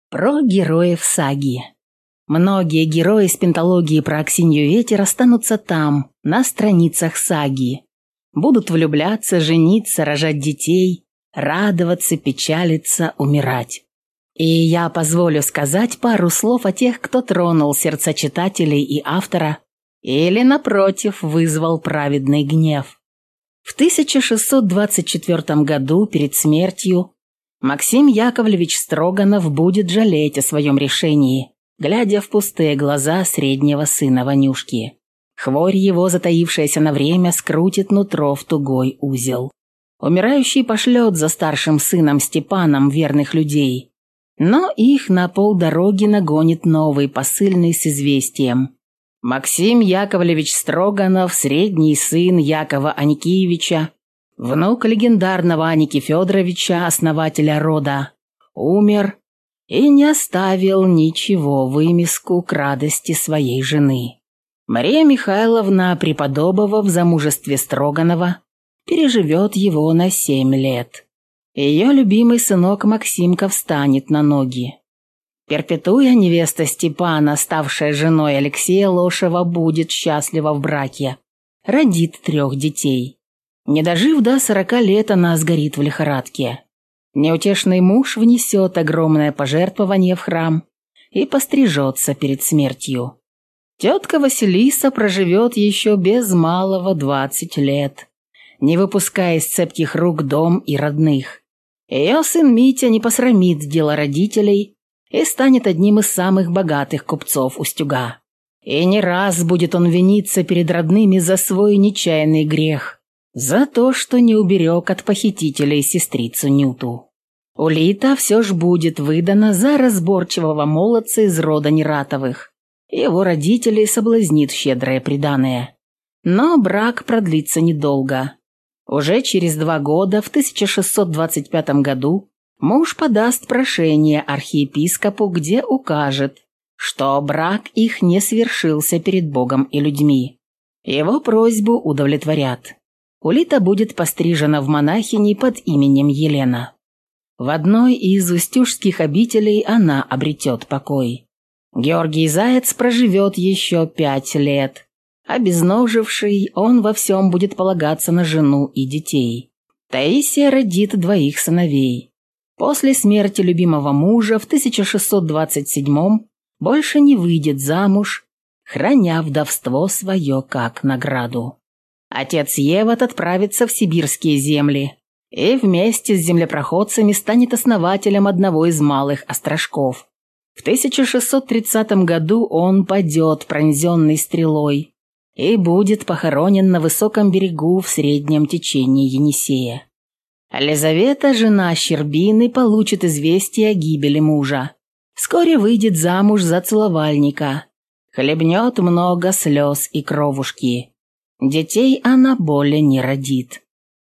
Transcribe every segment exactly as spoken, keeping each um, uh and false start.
Про героев саги. Многие герои из пенталогии про Аксинью Ветер останутся там, на страницах саги. Будут влюбляться, жениться, рожать детей, радоваться, печалиться, умирать. И я позволю сказать пару слов о тех, кто тронул сердца читателей и автора, или, напротив, вызвал праведный гнев. В тысяча шестьсот двадцать четвёртом году, перед смертью, Максим Яковлевич Строганов будет жалеть о своем решении, глядя в пустые глаза среднего сына Ванюшки. Хворь его, затаившаяся на время, скрутит нутро в тугой узел. Умирающий пошлет за старшим сыном Степаном верных людей, но их на полдороги нагонит новый посыльный с известием. Максим Яковлевич Строганов, средний сын Якова Аникеевича, внук легендарного Аники Федоровича, основателя рода, умер и не оставил ничего вымеску к радости своей жены. Мария Михайловна, преподобова в замужестве Строганова, переживет его на семь лет. Ее любимый сынок Максимка встанет на ноги. Перпетуя, невеста Степана, ставшая женой Алексея Лошева, будет счастлива в браке, родит трех детей. Не дожив до сорока лет, она сгорит в лихорадке. Неутешный муж внесет огромное пожертвование в храм и пострижется перед смертью. Тетка Василиса проживет еще без малого двадцать лет, не выпуская из цепких рук дом и родных. Ее сын Митя не посрамит дело родителей и станет одним из самых богатых купцов Устюга. И не раз будет он виниться перед родными за свой нечаянный грех, за то, что не уберег от похитителей сестрицу Нюту. Улита все ж будет выдана за разборчивого молодца из рода Нератовых. Его родителей соблазнит щедрое приданое. Но брак продлится недолго. Уже через два года, в тысяча шестьсот двадцать пятом году, муж подаст прошение архиепископу, где укажет, что брак их не свершился перед Богом и людьми. Его просьбу удовлетворят. Улита будет пострижена в монахини под именем Елена. В одной из устюжских обителей она обретет покой. Георгий Заяц проживет еще пять лет. Обезноживший, он во всем будет полагаться на жену и детей. Таисия родит двоих сыновей. После смерти любимого мужа в тысяча шестьсот двадцать седьмом больше не выйдет замуж, храня вдовство свое как награду. Отец Еват отправится в сибирские земли и вместе с землепроходцами станет основателем одного из малых острожков. В тысяча шестьсот тридцатом году он падет, пронзенный стрелой, и будет похоронен на высоком берегу в среднем течении Енисея. Елизавета, жена Щербины, получит известие о гибели мужа. Вскоре выйдет замуж за целовальника, хлебнет много слез и кровушки. Детей она более не родит.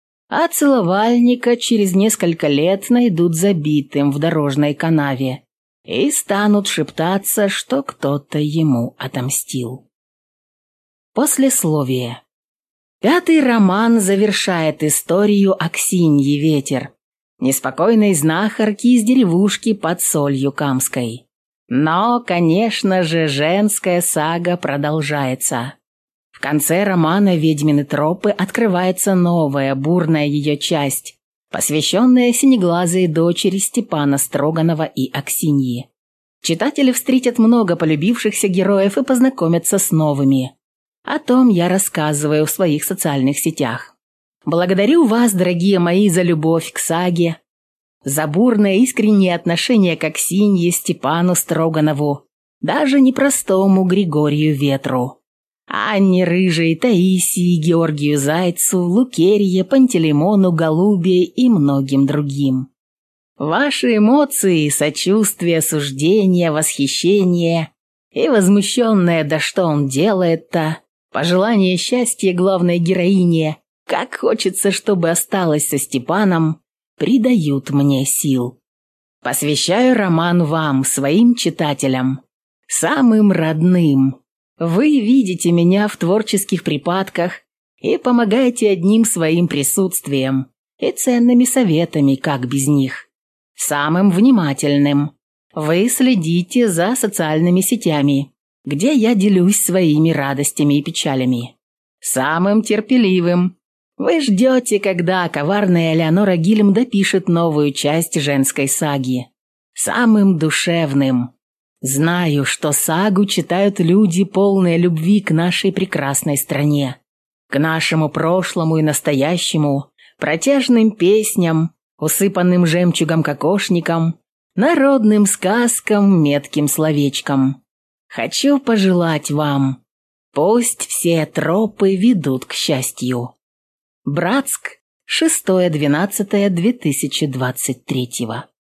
А целовальника через несколько лет найдут забитым в дорожной канаве и станут шептаться, что кто-то ему отомстил. Послесловие. Пятый роман завершает историю Аксиньи Ветер, неспокойной знахарки из деревушки под Солью Камской. Но, конечно же, женская сага продолжается. В конце романа «Ведьмины тропы» открывается новая, бурная ее часть, посвященная синеглазой дочери Степана Строганова и Аксиньи. Читатели встретят много полюбившихся героев и познакомятся с новыми. О том я рассказываю в своих социальных сетях. Благодарю вас, дорогие мои, за любовь к саге, за бурное искреннее отношение к Аксинье, Степану Строганову, даже непростому Григорию Ветру, Анне Рыжей, Таисии, Георгию Зайцу, Лукерье, Пантелеймону, Голубе и многим другим. Ваши эмоции, сочувствие, суждение, восхищение и возмущенное «да что он делает-то», пожелание счастья главной героине, как хочется, чтобы осталось со Степаном, придают мне сил. Посвящаю роман вам, своим читателям, самым родным. Вы видите меня в творческих припадках и помогаете одним своим присутствием и ценными советами, как без них. Самым внимательным. Вы следите за социальными сетями, где я делюсь своими радостями и печалями. Самым терпеливым. Вы ждете, когда коварная Элеонора Гильм допишет новую часть женской саги. Самым душевным. Знаю, что сагу читают люди, полные любви к нашей прекрасной стране, к нашему прошлому и настоящему, протяжным песням, усыпанным жемчугом кокошникам, народным сказкам, метким словечкам. Хочу пожелать вам, пусть все тропы ведут к счастью. Братск, шестое двенадцатое две тысячи двадцать третьего.